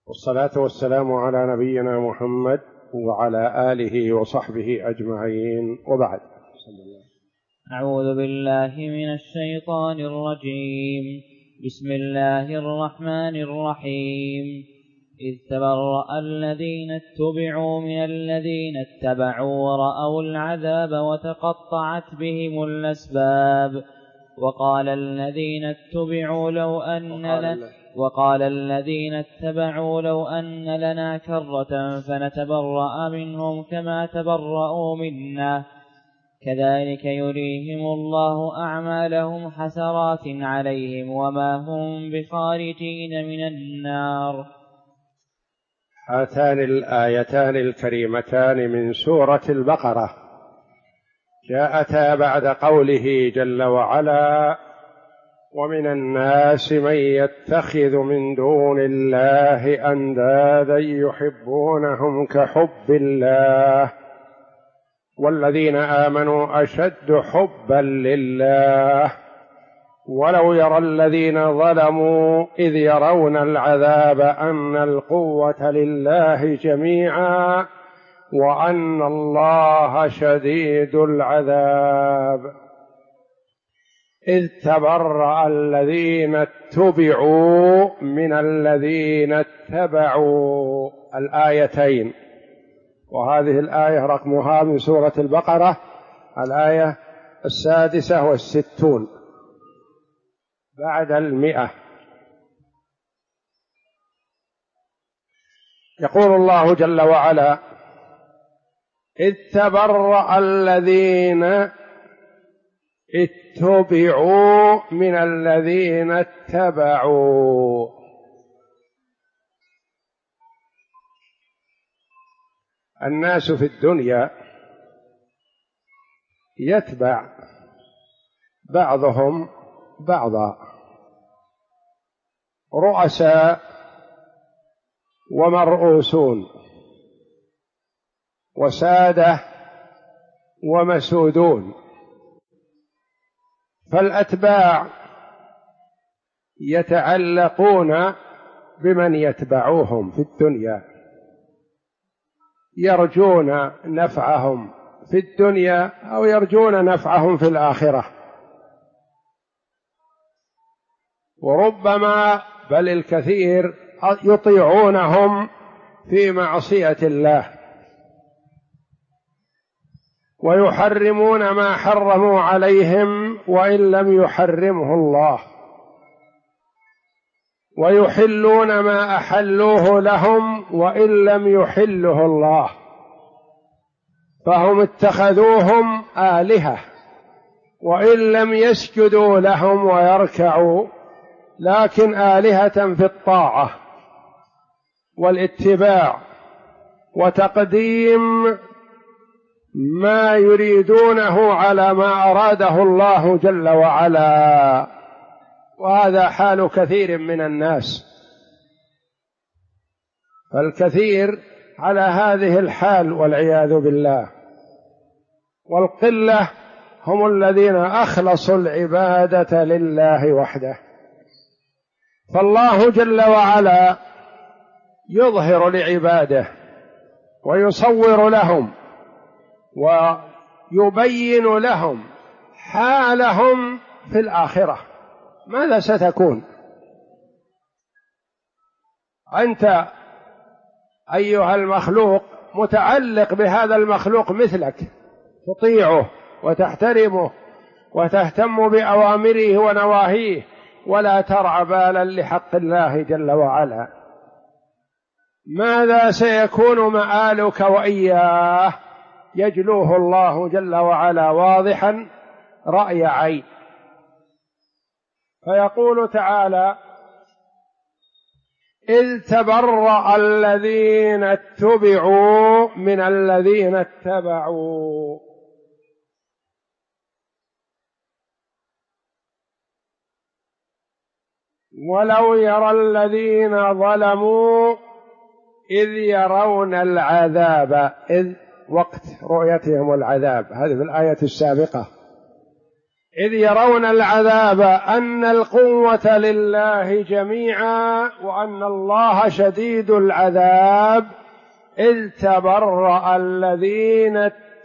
والصلاة والسلام على نبينا محمد وعلى آله وصحبه أجمعين، وبعد. أعوذ بالله من الشيطان الرجيم. بسم الله الرحمن الرحيم. إذ تبرأ الذين اتبعوا من الذين اتبعوا ورأوا العذاب وتقطعت بهم الأسباب. وقال الذين اتبعوا لو أن لنا كرة فنتبرأ منهم كما تبرأوا منا كذلك يريهم الله أعمالهم حسرات عليهم وما هم بخارجين من النار. هاتان الآيتان الكريمتان من سورة البقرة جاءتا بعد قوله جل وعلا: ومن الناس من يتخذ من دون الله أندادا يحبونهم كحب الله والذين آمنوا أشد حبا لله ولو يرى الذين ظلموا إذ يرون العذاب أن القوة لله جميعا وأن الله شديد العذاب. إذ تبرأ الذين اتبعوا من الذين اتبعوا، الآيتين، وهذه الآية رقمها من سورة البقرة الآية 66 بعد 100. يقول الله جل وعلا: إذ تبرأ الذين اتبعوا من الذين اتبعوا. الناس في الدنيا يتبع بعضهم بعضا، رؤساء ومرؤوسون وسادة ومسودون، فالأتباع يتعلقون بمن يتبعوهم في الدنيا، يرجون نفعهم في الدنيا أو يرجون نفعهم في الآخرة، وربما بل الكثير يطيعونهم في معصية الله ويحرمون ما حرموا عليهم وإن لم يحرمه الله، ويحلون ما أحلوه لهم وإن لم يحله الله، فهم اتخذوهم آلهة وإن لم يسجدوا لهم ويركعوا، لكن آلهة في الطاعة والاتباع وتقديم ما يريدونه على ما أراده الله جل وعلا. وهذا حال كثير من الناس، فالكثير على هذه الحال والعياذ بالله، والقلة هم الذين أخلصوا العبادة لله وحده. فالله جل وعلا يظهر لعباده ويصور لهم ويبين لهم حالهم في الآخرة ماذا ستكون. أنت أيها المخلوق متعلق بهذا المخلوق مثلك، تطيعه وتحترمه وتهتم بأوامره ونواهيه ولا ترعى بالا لحق الله جل وعلا. ماذا سيكون مآلك وإياه؟ يجلوه الله جل وعلا واضحا رأي عين. فيقول تعالى: إذ تبرأ الذين اتبعوا من الذين اتبعوا. ولو يرى الذين ظلموا إذ يرون العذاب، إذ وقت رؤيتهم العذاب، هذه في الآية السابقة. إذ يرون العذاب أن القوة لله جميعا وأن الله شديد العذاب إذ تبرأ الذين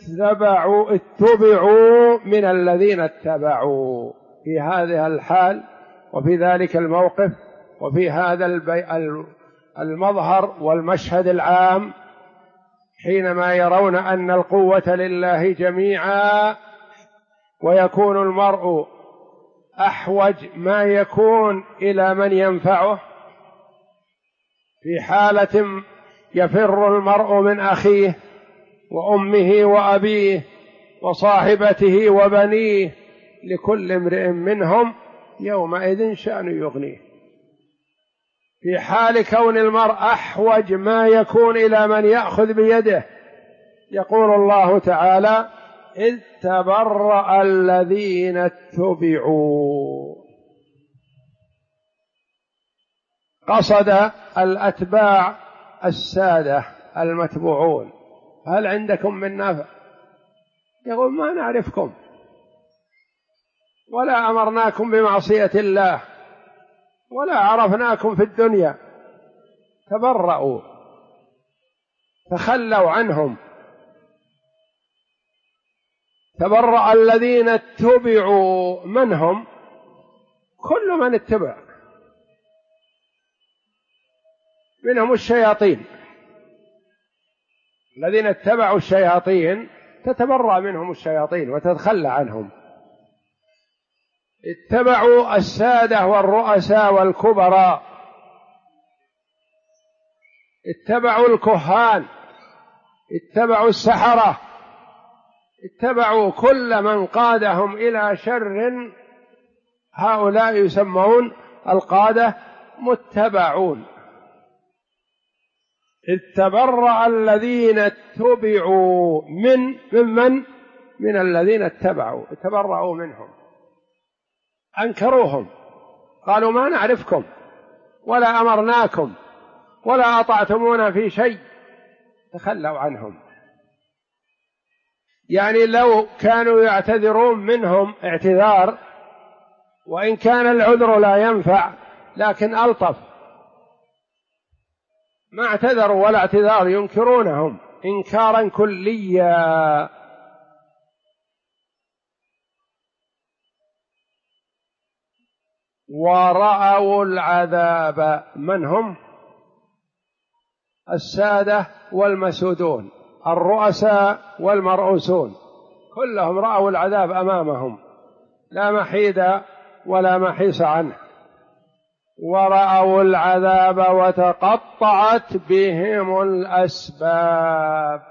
اتبعوا من الذين اتبعوا. في هذه الحال وفي ذلك الموقف وفي هذا المظهر والمشهد العام، حينما يرون أن القوة لله جميعا ويكون المرء أحوج ما يكون إلى من ينفعه، في حالة يفر المرء من أخيه وأمه وأبيه وصاحبته وبنيه، لكل امرئ منهم يومئذ شأن يغنيه. في حال كون المرء أحوج ما يكون إلى من يأخذ بيده، يقول الله تعالى: إذ تبرأ الذين اتبعوا. قصد الأتباع السادة المتبوعون: هل عندكم من نفع؟ يقول: ما نعرفكم ولا أمرناكم بمعصية الله ولا عرفناكم في الدنيا. تبرأوا، تخلوا عنهم. تبرأ الذين اتبعوا، من هم؟ كل من اتبع، منهم الشياطين. الذين اتبعوا الشياطين تتبرأ منهم الشياطين وتتخلى عنهم. اتبعوا السادة والرؤساء والكبراء، اتبعوا الكهان، اتبعوا السحرة، اتبعوا كل من قادهم إلى شر. هؤلاء يسمون القادة متبعون. إذ تبرأ الذين اتبعوا من الذين اتبعوا، تبرأوا منهم، أنكروهم، قالوا: ما نعرفكم ولا أمرناكم ولا أطعتمونا في شيء. تخلوا عنهم. يعني لو كانوا يعتذرون منهم اعتذار، وإن كان العذر لا ينفع لكن ألطف، ما اعتذروا ولا اعتذار، ينكرونهم إنكارا كليا. ورأوا العذاب، من هم؟ السادة والمسودون، الرؤساء والمرؤوسون، كلهم رأوا العذاب أمامهم، لا محيد ولا محيص عنه. ورأوا العذاب وتقطعت بهم الأسباب.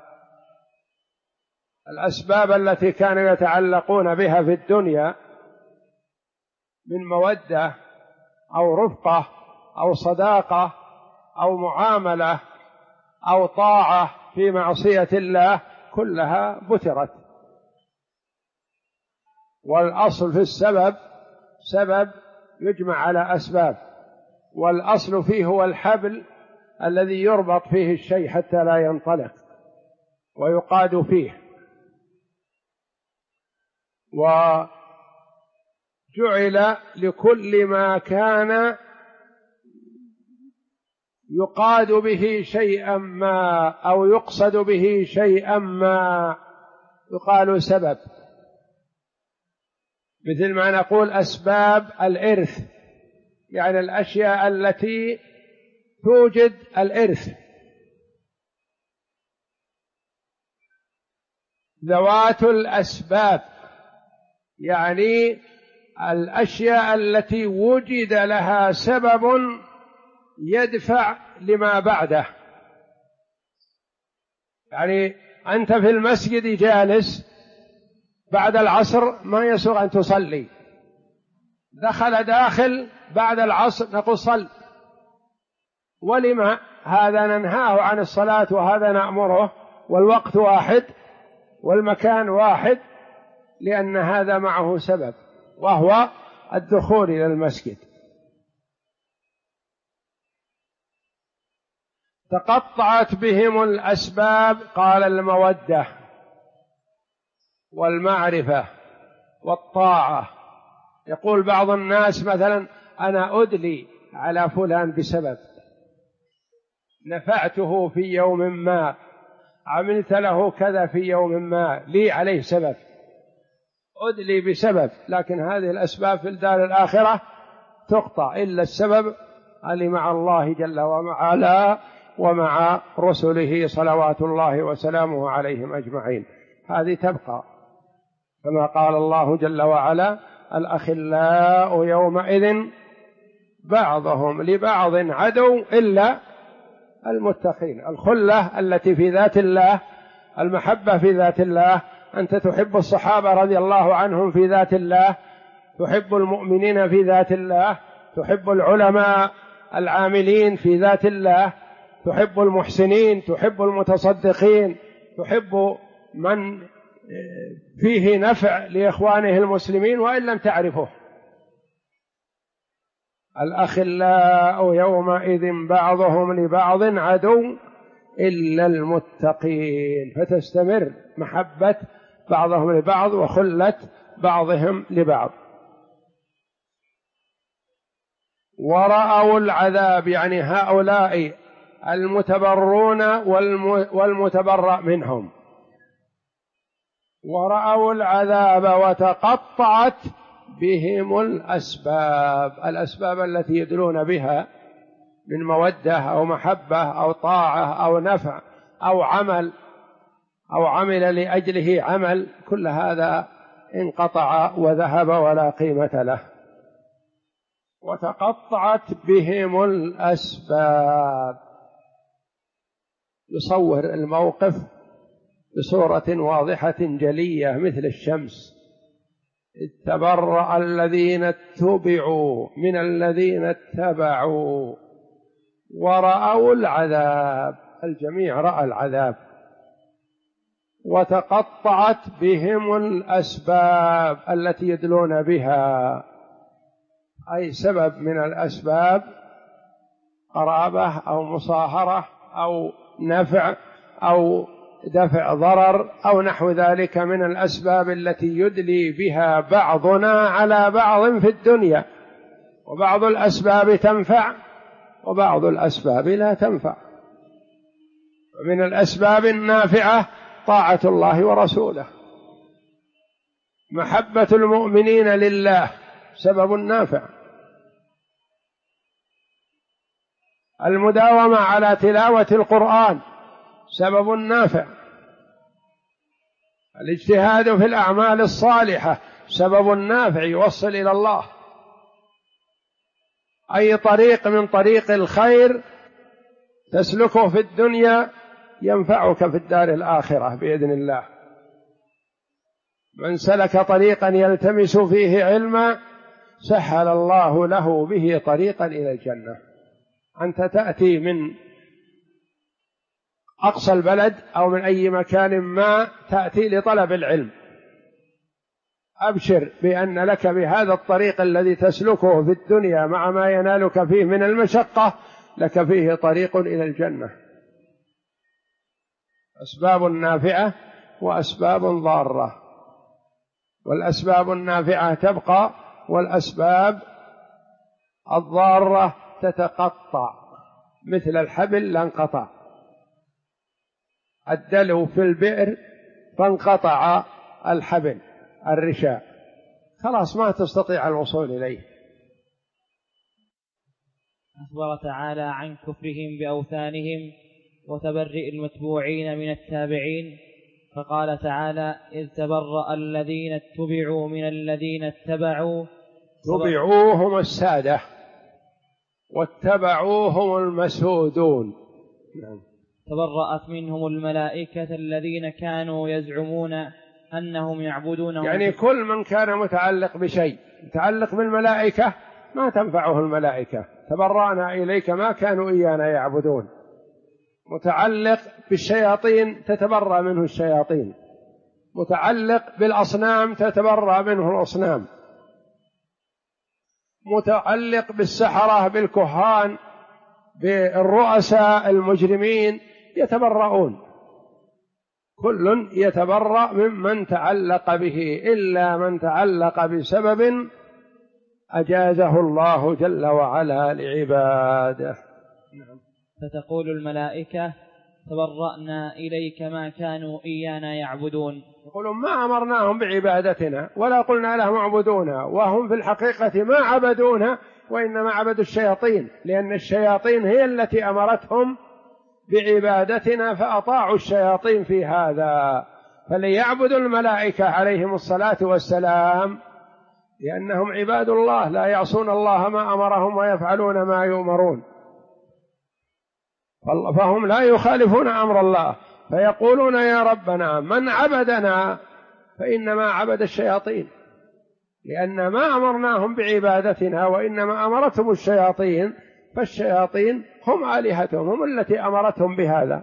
الأسباب التي كانوا يتعلقون بها في الدنيا من مودة أو رفقة أو صداقة أو معاملة أو طاعة في معصية الله، كلها بترت. والأصل في السبب سبب يجمع على أسباب، والأصل فيه هو الحبل الذي يربط فيه الشيء حتى لا ينطلق ويقاد فيه. وجعل لكل ما كان يقاد به شيئا ما أو يقصد به شيئا ما يقال سبب، مثل ما نقول أسباب الإرث، يعني الأشياء التي توجد الإرث. ذوات الأسباب يعني الأشياء التي وجد لها سبب يدفع لما بعده. يعني أنت في المسجد جالس بعد العصر ما يسوغ أن تصلي، دخل داخل بعد العصر نقول صل. ولما هذا ننهاه عن الصلاة وهذا نأمره، والوقت واحد والمكان واحد، لأن هذا معه سبب وهو الدخول إلى المسجد. تقطعت بهم الأسباب، قال المودة والمعرفة والطاعة يقول بعض الناس مثلا أنا أدلي على فلان بسبب نفعته في يوم ما، عملت له كذا في يوم ما، لي عليه سبب، أدلي بسبب. لكن هذه الأسباب في الدار الآخرة تقطع، إلا السبب اللي مع الله جل وعلا ومع رسله صلوات الله وسلامه عليهم أجمعين، هذه تبقى. كما قال الله جل وعلا: الأخلاء يومئذ بعضهم لبعض عدو إلا المتقين. الخلة التي في ذات الله، المحبة في ذات الله، أنت تحب الصحابة رضي الله عنهم في ذات الله، تحب المؤمنين في ذات الله، تحب العلماء العاملين في ذات الله، تحب المحسنين، تحب المتصدقين، تحب من فيه نفع لإخوانه المسلمين وإن لم تعرفه. الأخلاء يومئذ بعضهم لبعض عدو إلا المتقين، فتستمر محبة بعضهم لبعض وخلة بعضهم لبعض. ورأوا العذاب، يعني هؤلاء المتبرون والمتبرأ منهم، ورأوا العذاب وتقطعت بهم الأسباب، الأسباب التي يدلون بها من مودة أو محبة أو طاعة أو نفع أو عمل أو عمل لأجله عمل، كل هذا انقطع وذهب ولا قيمة له. وتقطعت بهم الأسباب، يصور الموقف بصورة واضحة جلية مثل الشمس: إذ تبرأ الذين اتبعوا من الذين اتبعوا ورأوا العذاب، الجميع رأى العذاب. وتقطعت بهم الأسباب التي يدلون بها، أي سبب من الأسباب، قرابة أو مصاهرة أو نفع أو دفع ضرر أو نحو ذلك من الأسباب التي يدلي بها بعضنا على بعض في الدنيا. وبعض الأسباب تنفع وبعض الأسباب لا تنفع. ومن الأسباب النافعة طاعة الله ورسوله، محبة المؤمنين لله سبب نافع، المداومة على تلاوة القرآن سبب نافع، الاجتهاد في الأعمال الصالحة سبب نافع يوصل إلى الله. أي طريق من طريق الخير تسلكه في الدنيا ينفعك في الدار الآخرة بإذن الله. من سلك طريقا يلتمس فيه علما سهل الله له به طريقا إلى الجنة. أنت تأتي من أقصى البلد أو من أي مكان ما تأتي لطلب العلم، أبشر بأن لك بهذا الطريق الذي تسلكه في الدنيا مع ما ينالك فيه من المشقة لك فيه طريق إلى الجنة. أسباب نافعة وأسباب ضارة، والأسباب النافعة تبقى والأسباب الضارة تتقطع، مثل الحبل لانقطع، الدلو في البئر فانقطع الحبل الرشاء، خلاص ما تستطيع الوصول إليه. أخبر تعالى عن كفرهم بأوثانهم وتبرئ المتبوعين من التابعين، فقال تعالى: إذ تبرأ الذين اتبعوا من الذين اتبعوا. تبعوهم السادة واتبعوهم المسودون. تبرأت منهم الملائكة الذين كانوا يزعمون أنهم يعبدونهم، يعني كل من كان متعلق بشيء متعلق بالملائكة ما تنفعه الملائكة. تبرأنا إليك ما كانوا إيانا يعبدون. متعلق بالشياطين تتبرأ منه الشياطين، متعلق بالأصنام تتبرأ منه الأصنام، متعلق بالسحرة بالكهان بالرؤساء المجرمين يتبرؤون، كل يتبرأ ممن تعلق به إلا من تعلق بسبب أجازه الله جل وعلا لعباده. فتقول الملائكة تبرأنا إليك ما كانوا إيانا يعبدون. يقولون ما أمرناهم بعبادتنا ولا قلنا لهم اعبدونا، وهم في الحقيقة ما عبدونا وإنما عبدوا الشياطين، لأن الشياطين هي التي أمرتهم بعبادتنا فأطاعوا الشياطين في هذا. فليعبدوا الملائكة عليهم الصلاة والسلام لأنهم عباد الله لا يعصون الله ما أمرهم ويفعلون ما يؤمرون، فهم لا يخالفون أمر الله، فيقولون يا ربنا من عبدنا فإنما عبد الشياطين، لأن ما أمرناهم بعبادتنا وإنما أمرتهم الشياطين، فالشياطين هم آلهتهم، هم التي أمرتهم بهذا.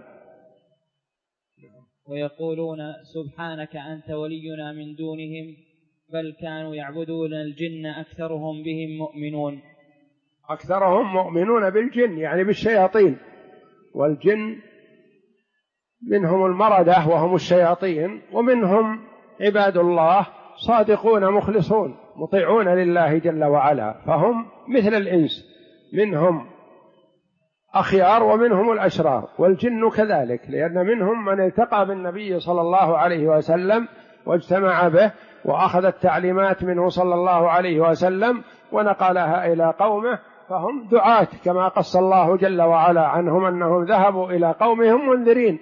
ويقولون سبحانك أنت ولينا من دونهم بل كانوا يعبدون الجن أكثرهم بهم مؤمنون. أكثرهم مؤمنون بالجن يعني بالشياطين، والجن منهم المردة وهم الشياطين، ومنهم عباد الله صادقون مخلصون مطيعون لله جل وعلا، فهم مثل الإنس، منهم أخيار ومنهم الأشرار، والجن كذلك، لأن منهم من التقى بالنبي صلى الله عليه وسلم واجتمع به وأخذ التعليمات منه صلى الله عليه وسلم ونقلها إلى قومه، فهم دعاة كما قص الله جل وعلا عنهم أنهم ذهبوا إلى قومهم منذرين.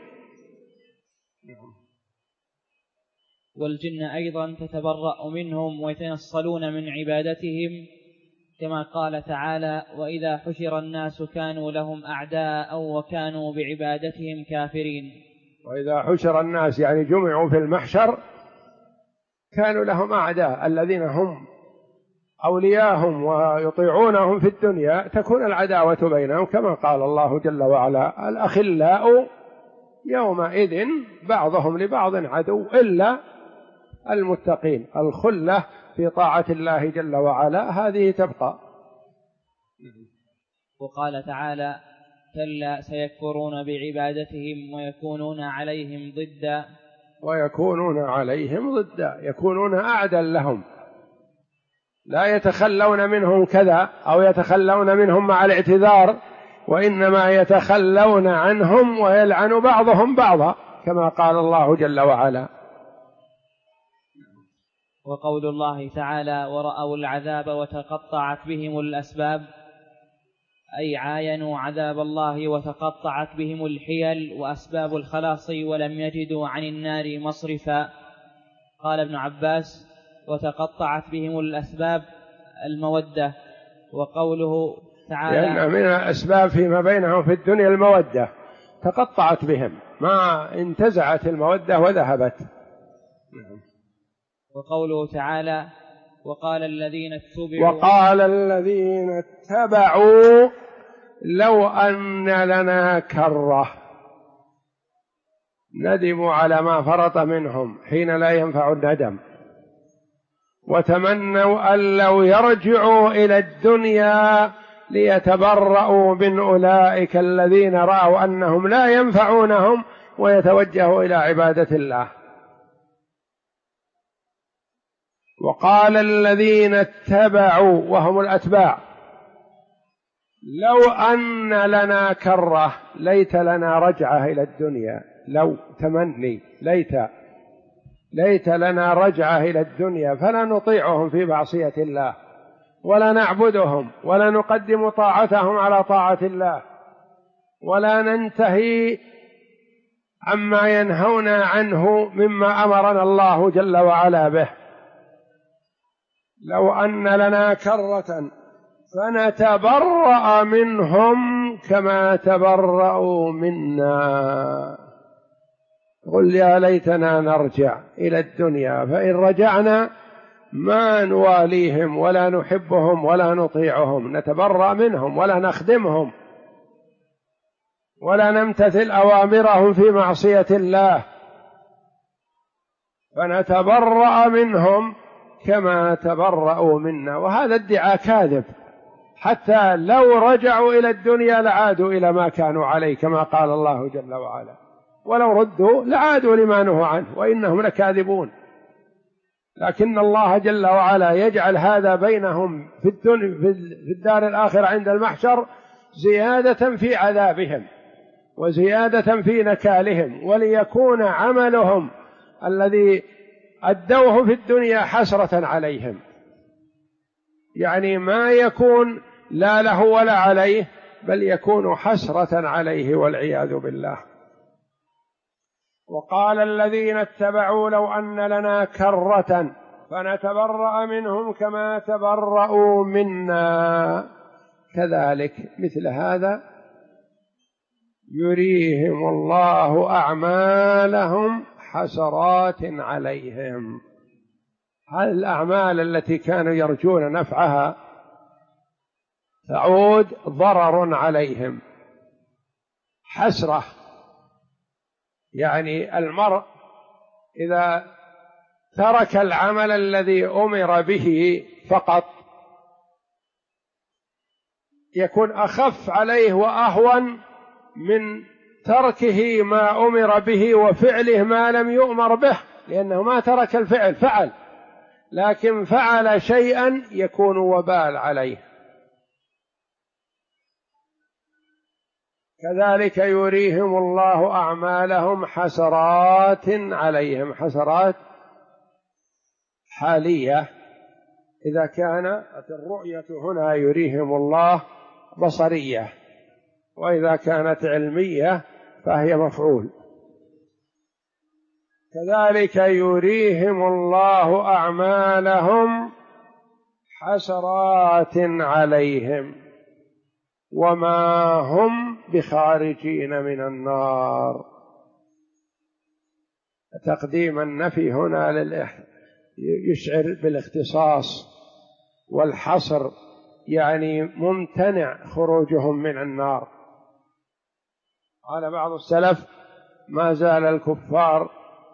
والجن أيضا تتبرأ منهم ويتنصلون من عبادتهم كما قال تعالى وإذا حشر الناس كانوا لهم أعداء وكانوا بعبادتهم كافرين. وإذا حشر الناس يعني جمعوا في المحشر كانوا لهم أعداء، الذين هم أولياءهم ويطيعونهم في الدنيا تكون العداوة بينهم كما قال الله جل وعلا الأخلاء يومئذ بعضهم لبعض عدو إلا المتقين. الخلة في طاعة الله جل وعلا هذه تبقى. وقال تعالى كلا سيكفرون بعبادتهم ويكونون عليهم ضدا. ويكونون عليهم ضدا، يكونون أعدا لهم، لا يتخلون منهم كذا أو يتخلون منهم مع الاعتذار، وإنما يتخلون عنهم ويلعن بعضهم بعضا كما قال الله جل وعلا. وقول الله تعالى ورأوا العذاب وتقطعت بهم الأسباب، أي عاينوا عذاب الله وتقطعت بهم الحيل وأسباب الخلاص ولم يجدوا عن النار مصرفا. قال ابن عباس وتقطعت بهم الأسباب المودة. وقوله تعالى لأن من الأسباب فيما بينهم في الدنيا المودة، تقطعت بهم ما انتزعت المودة وذهبت. وقوله تعالى وقال الذين اتبعوا لو أن لنا كرة، ندموا على ما فرط منهم حين لا ينفع الندم، وتمنوا أن لو يرجعوا إلى الدنيا ليتبرؤوا من أولئك الذين رأوا أنهم لا ينفعونهم ويتوجهوا إلى عبادة الله. وقال الذين اتبعوا وهم الأتباع لو أن لنا كرة، ليت لنا رجعة إلى الدنيا، لو تمني ليت لنا رجعة إلى الدنيا فلا نطيعهم في معصية الله ولا نعبدهم ولا نقدم طاعتهم على طاعة الله ولا ننتهي عما ينهونا عنه مما أمرنا الله جل وعلا به. لو أن لنا كرة فنتبرأ منهم كما تبرأوا منا. قل يا ليتنا نرجع إلى الدنيا، فإن رجعنا ما نواليهم ولا نحبهم ولا نطيعهم، نتبرأ منهم ولا نخدمهم ولا نمتثل أوامرهم في معصية الله، فنتبرأ منهم كما تبرأوا منا. وهذا ادعاء كاذب، حتى لو رجعوا إلى الدنيا لعادوا إلى ما كانوا عليه كما قال الله جل وعلا، ولو ردوا لعادوا لما نهوا عنه وإنهم لكاذبون. لكن الله جل وعلا يجعل هذا بينهم في الدار الآخرة عند المحشر زيادة في عذابهم وزيادة في نكالهم، وليكون عملهم الذي أدوه في الدنيا حسرة عليهم، يعني ما يكون لا له ولا عليه، بل يكون حسرة عليه والعياذ بالله. وقال الذين اتبعوا لو أن لنا كرة فنتبرأ منهم كما تبرأوا منا، كذلك مثل هذا يريهم الله أعمالهم حسرات عليهم. هذه الأعمال التي كانوا يرجون نفعها تعود ضرر عليهم، حسرة. يعني المرء إذا ترك العمل الذي أمر به فقط يكون أخف عليه وأهون من تركه ما أمر به وفعله ما لم يؤمر به، لأنه ما ترك الفعل، فعل، لكن فعل شيئا يكون وبال عليه. كذلك يريهم الله أعمالهم حسرات عليهم، حسرات حالية إذا كانت الرؤية هنا يريهم الله بصرية، وإذا كانت علمية فهي مفعول. كذلك يريهم الله أعمالهم حسرات عليهم وما هم بخارجين من النار. تقديم النفي هنا يشعر بالاختصاص والحصر، يعني ممتنع خروجهم من النار. قال بعض السلف ما زال الكفار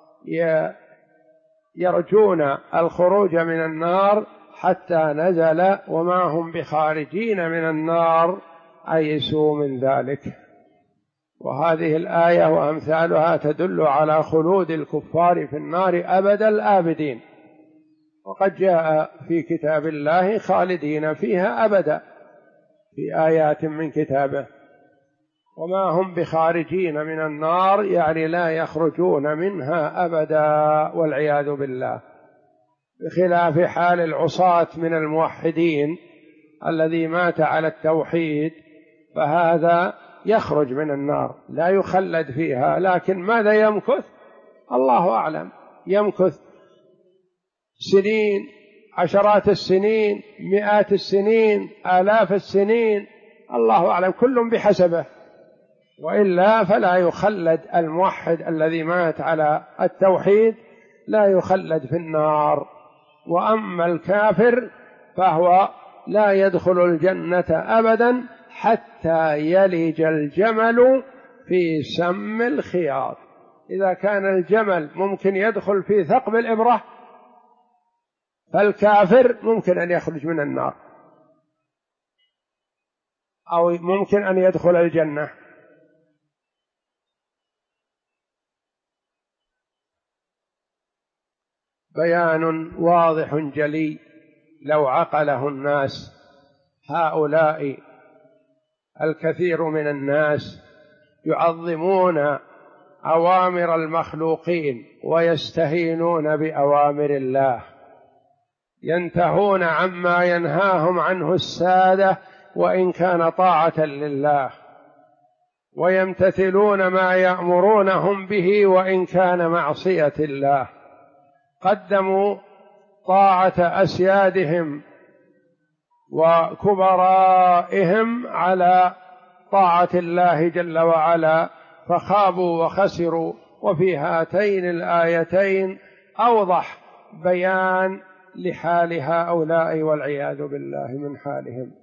يرجون الخروج من النار حتى نزل وما هم بخارجين من النار أيسوا من ذلك. وهذه الآية وأمثالها تدل على خلود الكفار في النار أبد الآبدين، وقد جاء في كتاب الله خالدين فيها أبدا في آيات من كتابه. وما هم بخارجين من النار يعني لا يخرجون منها أبدا والعياذ بالله، بخلاف حال العصاة من الموحدين الذي مات على التوحيد فهذا يخرج من النار لا يخلد فيها، لكن ماذا يمكث الله أعلم، يمكث سنين، عشرات السنين، مئات السنين، آلاف السنين، الله أعلم، كل بحسبه. وإلا فلا يخلد الموحد الذي مات على التوحيد لا يخلد في النار. وأما الكافر فهو لا يدخل الجنة أبدا حتى يلج الجمل في سم الخياط. إذا كان الجمل ممكن يدخل في ثقب الإبرة فالكافر ممكن أن يخرج من النار أو ممكن أن يدخل الجنة. بيان واضح جلي لو عقله الناس. هؤلاء الكثير من الناس يعظمون أوامر المخلوقين ويستهينون بأوامر الله، ينتهون عما ينهاهم عنه السادة وإن كان طاعة لله، ويمتثلون ما يأمرونهم به وإن كان معصية الله. قدموا طاعة أسيادهم وكبرائهم على طاعة الله جل وعلا فخابوا وخسروا. وفي هاتين الآيتين أوضح بيان لحال هؤلاء والعياذ بالله من حالهم.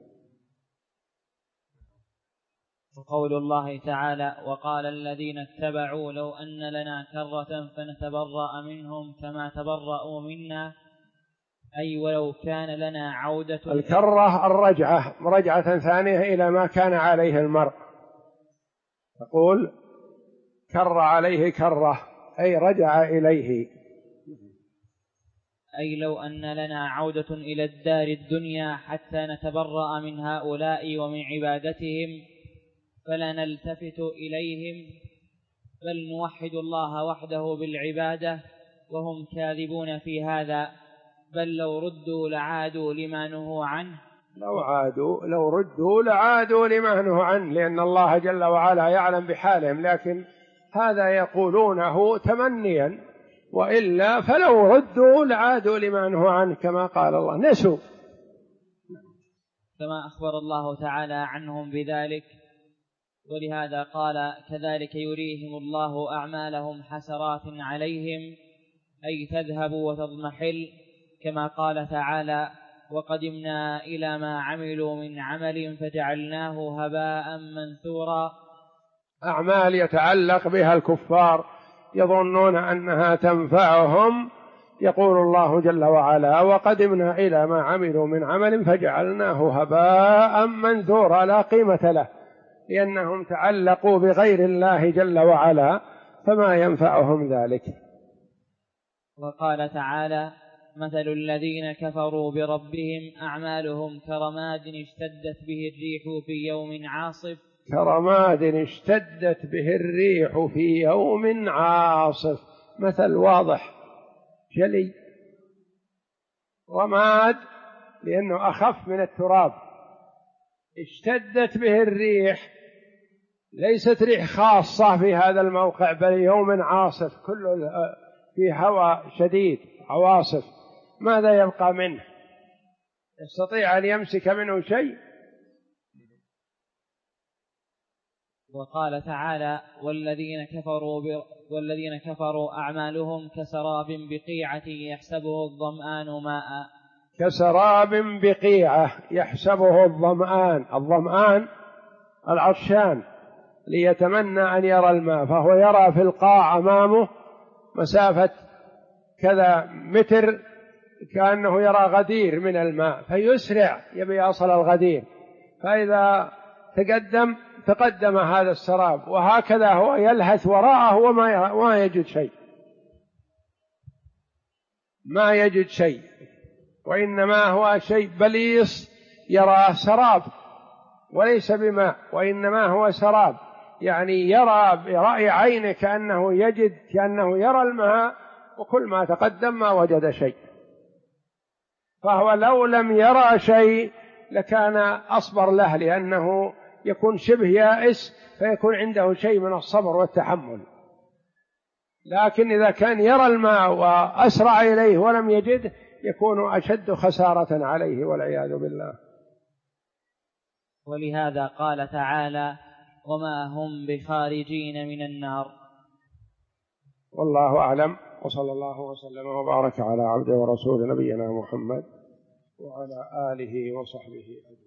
وقول الله تعالى وقال الذين اتبعوا لو أن لنا كرة فنتبرأ منهم كما تبرأوا منا، أي ولو كان لنا عودة. الكرة الرجعة، رجعة ثانية إلى ما كان عليه المرء، تقول كر عليه كرة أي رجع إليه. أي لو أن لنا عودة إلى الدار الدنيا حتى نتبرأ من هؤلاء ومن عبادتهم فلا نلتفت إليهم بل نوحد الله وحده بالعبادة وهم كاذبون في هذا، بل لو ردوا لعادوا لما نهوا عنه. لو ردوا لعادوا لما نهوا عنه، لأن الله جل وعلا يعلم بحالهم، لكن هذا يقولونه تمنيا، وإلا فلو ردوا لعادوا لما نهوا عنه كما قال الله نسوا. كما أخبر الله تعالى عنهم بذلك، ولهذا قال كذلك يريهم الله أعمالهم حسرات عليهم أي تذهب وتضمحل، كما قال تعالى وقدمنا إلى ما عملوا من عمل فجعلناه هباء منثورا. أعمال يتعلق بها الكفار يظنون أنها تنفعهم، يقول الله جل وعلا وقدمنا إلى ما عملوا من عمل فجعلناه هباء منثورا لا قيمة له، لأنهم تعلقوا بغير الله جل وعلا فما ينفعهم ذلك. وقال تعالى مثل الذين كفروا بربهم أعمالهم كرماد اشتدت به الريح في يوم عاصف. كرماد اشتدت به الريح في يوم عاصف، مثل واضح جلي. رماد لأنه أخف من التراب، اشتدت به الريح، ليست ريح خاصة في هذا الموقع بل يوم عاصف كله في هواء شديد عواصف، ماذا يبقى منه؟ يستطيع أن يمسك منه شيء؟ وقال تعالى والذين كفروا أعمالهم كسراب بقيعة يحسبه الظمآن ماء. كسراب بقيعة يحسبه الظمآن العطشان ليتمنى أن يرى الماء، فهو يرى في القاع أمامه مسافة كذا متر كأنه يرى غدير من الماء فيسرع يبي يصل الغدير، فإذا تقدم هذا السراب، وهكذا هو يلهث وراءه وما يجد شيء، ما يجد شيء، وإنما هو شيء بليص يراه سراب وليس بماء، وإنما هو سراب، يعني يرى برأي عينه كأنه يرى الماء، وكل ما تقدم ما وجد شيء. فهو لو لم يرى شيء لكان أصبر له، لأنه يكون شبه يائس فيكون عنده شيء من الصبر والتحمل، لكن إذا كان يرى الماء وأسرع إليه ولم يجده يكون أشد خسارة عليه والعياذ بالله. ولهذا قال تعالى وما هم بخارجين من النار. والله أعلم، وصلى الله وسلم وبارك على عبده ورسول نبينا محمد وعلى آله وصحبه أجمعين.